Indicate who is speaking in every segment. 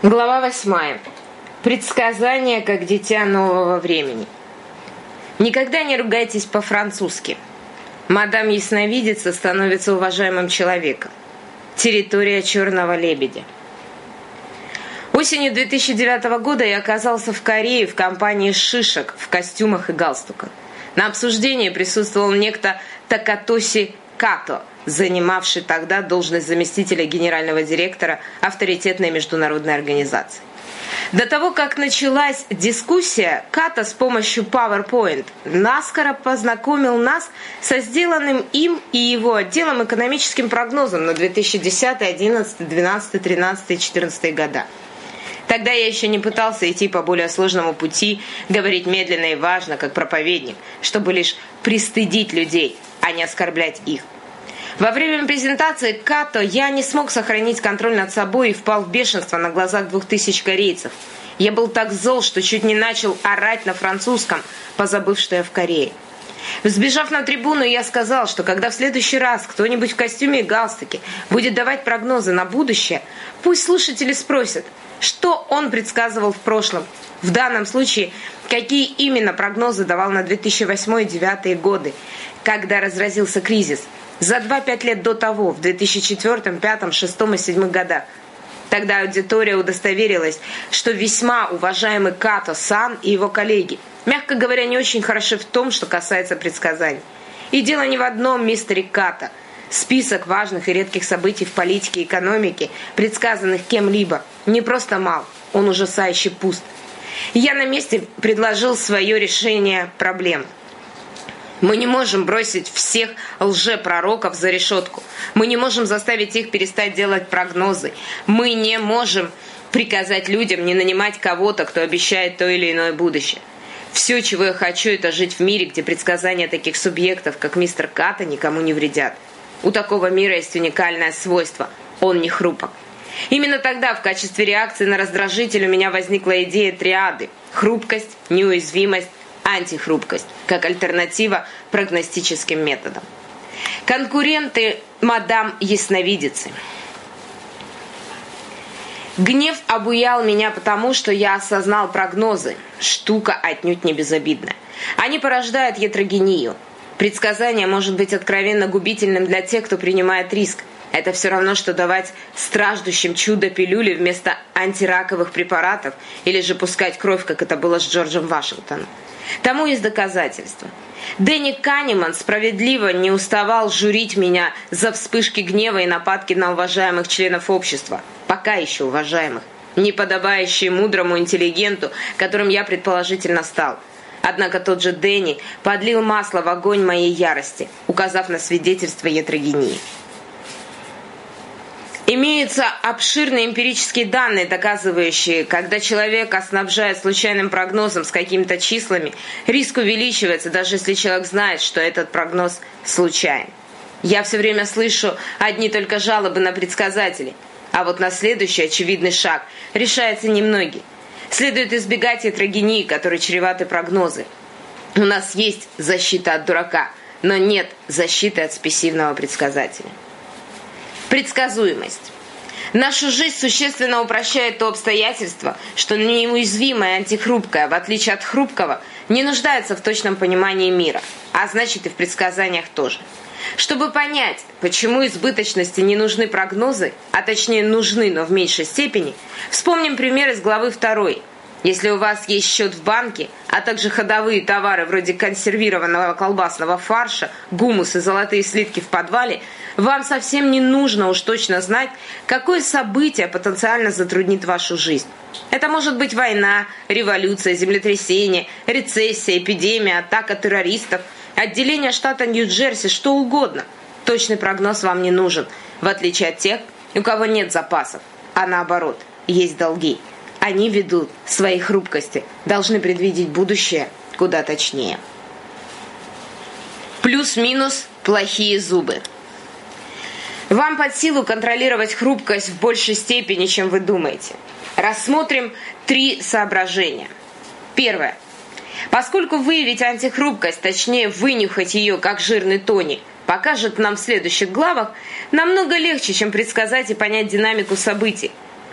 Speaker 1: Глава 8. Предсказание как дитя нового времени. Никогда не ругайтесь по-французски. Мадам Ясновидица становится уважаемым человеком. Территория черного лебедя. Осенью 2009 года я оказался в Корее в компании шишек в костюмах и галстуках. На обсуждении присутствовал некто Такатоси Като, занимавший тогда должность заместителя генерального директора авторитетной международной организации. До того, как началась дискуссия, Като с помощью PowerPoint наскоро познакомил нас со сделанным им и его отделом экономическим прогнозом на 2010, 2011, 2012, 2013 и 2014 года. Тогда я еще не пытался идти по более сложному пути, говорить медленно и важно, как проповедник, чтобы лишь пристыдить людей, а не оскорблять их. Во время презентации Като я не смог сохранить контроль над собой и впал в бешенство на глазах 2000 корейцев. Я был так зол, что чуть не начал орать на французском, позабыв, что я в Корее. Взбежав на трибуну, я сказал, что когда в следующий раз кто-нибудь в костюме и галстуке будет давать прогнозы на будущее, пусть слушатели спросят, что он предсказывал в прошлом. В данном случае, какие именно прогнозы давал на 2008 и 2009 годы, когда разразился кризис. За 2-5 лет до того, в 2004, 2005, 2006 и 2007 годах. Тогда аудитория удостоверилась, что весьма уважаемый Като-сан и его коллеги, мягко говоря, не очень хороши в том, что касается предсказаний. И дело не в одном мистере Като. Список важных и редких событий в политике и экономике, предсказанных кем-либо, не просто мал, он ужасающе пуст. Я на месте предложил свое решение проблем. Мы не можем бросить всех лжепророков за решетку. Мы не можем заставить их перестать делать прогнозы. Мы не можем приказать людям не нанимать кого-то, кто обещает то или иное будущее. Все, чего я хочу, это жить в мире, где предсказания таких субъектов, как мистер Като, никому не вредят. У такого мира есть уникальное свойство – он не хрупок. Именно тогда в качестве реакции на раздражитель у меня возникла идея триады – хрупкость, неуязвимость, антихрупкость, как альтернатива прогностическим методам. Конкуренты мадам Ясновидицы. Гнев обуял меня потому, что я осознал прогнозы. Штука отнюдь не безобидная. Они порождают ятрогению. Предсказание может быть откровенно губительным для тех, кто принимает риск. Это все равно, что давать страждущим чудо-пилюли вместо антираковых препаратов или же пускать кровь, как это было с Джорджем Вашингтоном. Тому есть доказательства. Дэнни Канеман справедливо не уставал журить меня за вспышки гнева и нападки на уважаемых членов общества, пока еще уважаемых, не подобающие мудрому интеллигенту, которым я предположительно стал. Однако тот же Дэнни подлил масло в огонь моей ярости, указав на свидетельство ятрогении. Имеются обширные эмпирические данные, доказывающие, когда человека снабжает случайным прогнозом с какими-то числами, риск увеличивается, даже если человек знает, что этот прогноз случайен. Я все время слышу одни только жалобы на предсказателей, а вот на следующий очевидный шаг решается немногие. Следует избегать ятрогении, которой чреваты прогнозы. У нас есть защита от дурака, но нет защиты от спесивного предсказателя. Предсказуемость. Нашу жизнь существенно упрощает то обстоятельство, что неуязвимое и антихрупкое, в отличие от хрупкого, не нуждается в точном понимании мира, а значит и в предсказаниях тоже. Чтобы понять, почему избыточности не нужны прогнозы, а точнее нужны, но в меньшей степени, вспомним пример из главы 2. Если у вас есть счет в банке, а также ходовые товары вроде консервированного колбасного фарша, гумус и золотые слитки в подвале, вам совсем не нужно уж точно знать, какое событие потенциально затруднит вашу жизнь. Это может быть война, революция, землетрясение, рецессия, эпидемия, атака террористов, отделение штата Нью-Джерси, что угодно. Точный прогноз вам не нужен, в отличие от тех, у кого нет запасов, а наоборот, есть долги. Они ввиду своей хрупкости должны предвидеть будущее куда точнее. Плюс-минус плохие зубы. Вам под силу контролировать хрупкость в большей степени, чем вы думаете. Рассмотрим 3 соображения. Первое. Поскольку выявить антихрупкость, точнее вынюхать ее, как жирный тоник, покажет нам в следующих главах, намного легче, чем предсказать и понять динамику событий.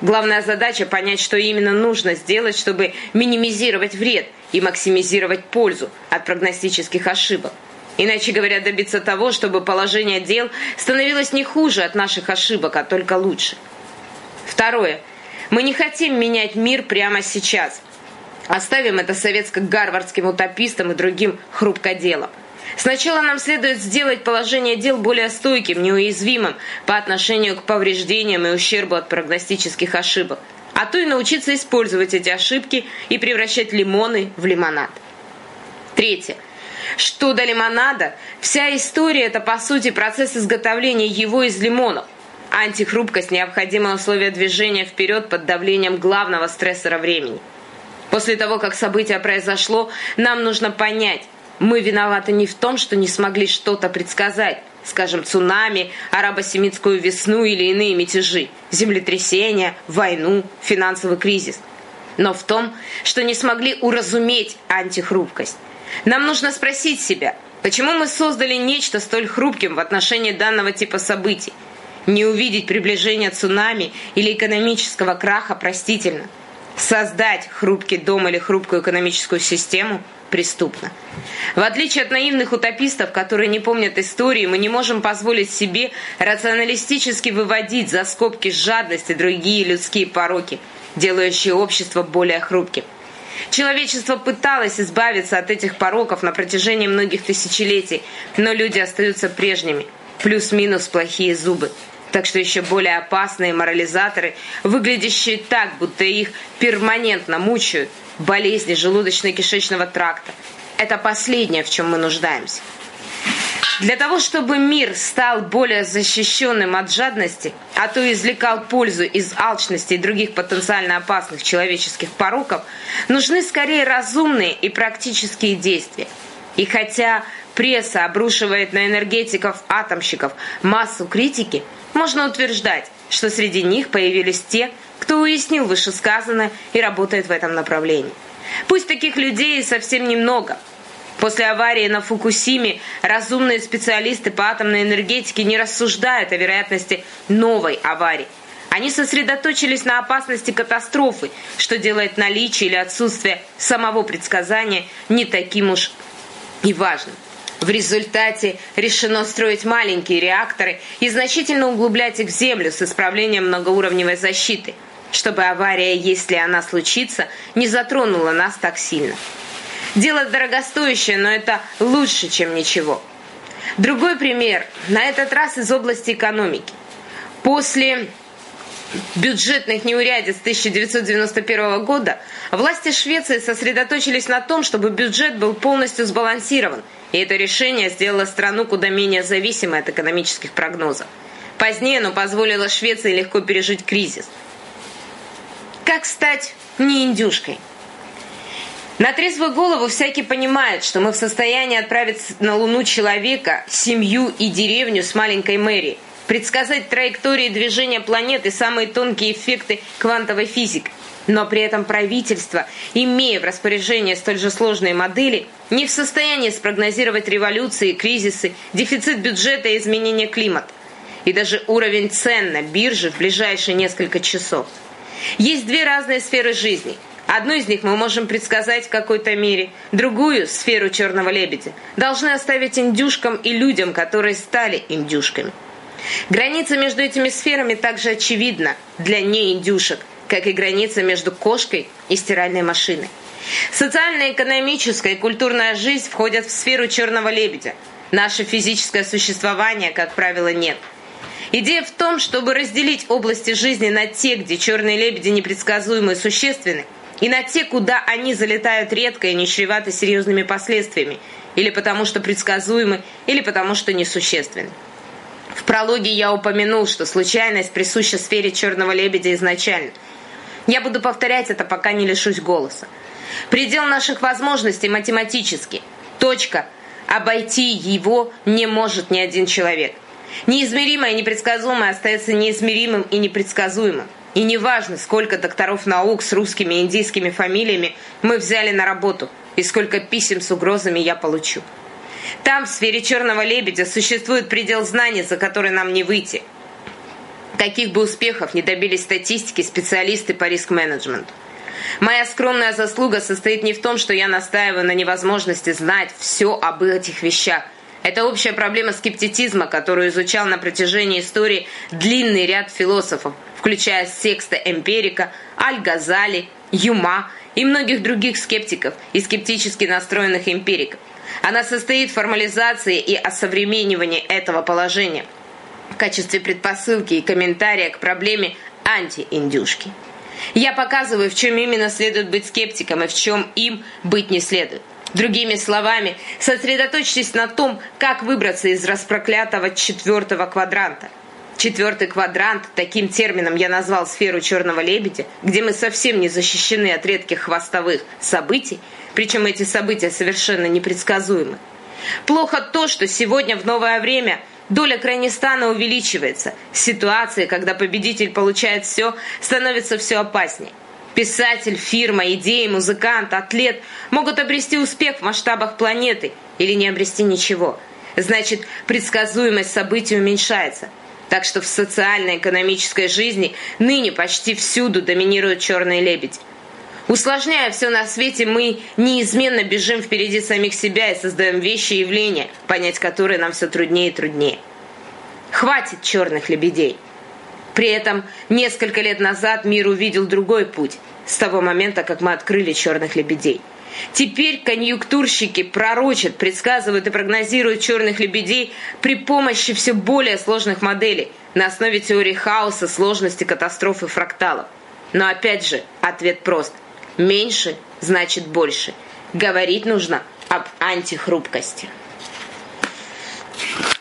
Speaker 1: Главная задача – понять, что именно нужно сделать, чтобы минимизировать вред и максимизировать пользу от прогностических ошибок. Иначе говоря, добиться того, чтобы положение дел становилось не хуже от наших ошибок, а только лучше. Второе. Мы не хотим менять мир прямо сейчас. Оставим это советско-гарвардским утопистам и другим хрупкоделам. Сначала нам следует сделать положение дел более стойким, неуязвимым по отношению к повреждениям и ущербу от прогностических ошибок, а то и научиться использовать эти ошибки и превращать лимоны в лимонад. Третье. Что до лимонада, вся история – это, по сути, процесс изготовления его из лимонов. Антихрупкость – необходимое условие движения вперед под давлением главного стрессора времени. После того, как событие произошло, нам нужно понять, мы виноваты не в том, что не смогли что-то предсказать, скажем, цунами, арабо-семитскую весну или иные мятежи, землетрясения, войну, финансовый кризис, но в том, что не смогли уразуметь антихрупкость. Нам нужно спросить себя, почему мы создали нечто столь хрупким в отношении данного типа событий. Не увидеть приближение цунами или экономического краха простительно. Создать хрупкий дом или хрупкую экономическую систему преступно. В отличие от наивных утопистов, которые не помнят истории, мы не можем позволить себе рационалистически выводить за скобки жадность и другие людские пороки, делающие общество более хрупким. Человечество пыталось избавиться от этих пороков на протяжении многих тысячелетий, но люди остаются прежними, плюс-минус плохие зубы. Так что еще более опасные морализаторы, выглядящие так, будто их перманентно мучают, болезни желудочно-кишечного тракта. Это последнее, в чем мы нуждаемся. Для того, чтобы мир стал более защищенным от жадности, а то и извлекал пользу из алчности и других потенциально опасных человеческих пороков, нужны скорее разумные и практические действия. И хотя пресса обрушивает на энергетиков-атомщиков массу критики, можно утверждать, что среди них появились те, кто уяснил вышесказанное и работает в этом направлении. Пусть таких людей совсем немного. После аварии на Фукусиме разумные специалисты по атомной энергетике не рассуждают о вероятности новой аварии. Они сосредоточились на опасности катастрофы, что делает наличие или отсутствие самого предсказания не таким уж и важным. В результате решено строить маленькие реакторы и значительно углублять их в землю с исправлением многоуровневой защиты, чтобы авария, если она случится, не затронула нас так сильно. Дело дорогостоящее, но это лучше, чем ничего. Другой пример, на этот раз из области экономики. После бюджетных неурядиц 1991 года власти Швеции сосредоточились на том, чтобы бюджет был полностью сбалансирован, и это решение сделало страну куда менее зависимой от экономических прогнозов. Позднее оно позволило Швеции легко пережить кризис. Как стать не индюшкой? На трезвую голову всякий понимает, что мы в состоянии отправить на Луну человека, семью и деревню с маленькой мэрией, предсказать траектории движения планет и самые тонкие эффекты квантовой физики. Но при этом правительство, имея в распоряжении столь же сложные модели, не в состоянии спрогнозировать революции, кризисы, дефицит бюджета и изменение климата. И даже уровень цен на бирже в ближайшие несколько часов. Есть две разные сферы жизни. Одну из них мы можем предсказать в какой-то мере, другую, сферу черного лебедя, должны оставить индюшкам и людям, которые стали индюшками. Граница между этими сферами также очевидна для неиндюшек, как и граница между кошкой и стиральной машиной. Социальная, экономическая и культурная жизнь входят в сферу черного лебедя. Наше физическое существование, как правило, нет. Идея в том, чтобы разделить области жизни на те, где черные лебеди непредсказуемы и существенны, и на те, куда они залетают редко и не чреваты серьезными последствиями, или потому что предсказуемы, или потому что несущественны. В прологе я упомянул, что случайность присуща сфере черного лебедя изначально. Я буду повторять это, пока не лишусь голоса. Предел наших возможностей математический. Точка. Обойти его не может ни один человек. Неизмеримое и непредсказуемое остается неизмеримым и непредсказуемым. И неважно, сколько докторов наук с русскими и индийскими фамилиями мы взяли на работу, и сколько писем с угрозами я получу. Там, в сфере черного лебедя, существует предел знаний, за который нам не выйти. Каких бы успехов не добились статистики специалисты по риск-менеджменту. Моя скромная заслуга состоит не в том, что я настаиваю на невозможности знать все об этих вещах. Это общая проблема скептицизма, которую изучал на протяжении истории длинный ряд философов, включая Секста Эмпирика, Аль-Газали, Юма и многих других скептиков и скептически настроенных эмпириков. Она состоит в формализации и осовременивании этого положения в качестве предпосылки и комментария к проблеме антииндюшки. Я показываю, в чем именно следует быть скептиком и в чем им быть не следует. Другими словами, сосредоточьтесь на том, как выбраться из распроклятого 4-го квадранта. 4-й квадрант, таким термином я назвал сферу черного лебедя, где мы совсем не защищены от редких хвостовых событий, причем эти события совершенно непредсказуемы. Плохо то, что сегодня в новое время доля крайнестана увеличивается. Ситуация, когда победитель получает все, становится все опаснее. Писатель, фирма, идеи, музыкант, атлет могут обрести успех в масштабах планеты или не обрести ничего. Значит, предсказуемость событий уменьшается. Так что в социально-экономической жизни ныне почти всюду доминируют черные лебеди. Усложняя все на свете, мы неизменно бежим впереди самих себя и создаем вещи и явления, понять которые нам все труднее и труднее. Хватит черных лебедей. При этом несколько лет назад мир увидел другой путь, с того момента, как мы открыли черных лебедей. Теперь конъюнктурщики пророчат, предсказывают и прогнозируют черных лебедей при помощи все более сложных моделей на основе теории хаоса, сложности, катастроф и фракталов. Но опять же, ответ прост. Меньше значит больше. Говорить нужно об антихрупкости.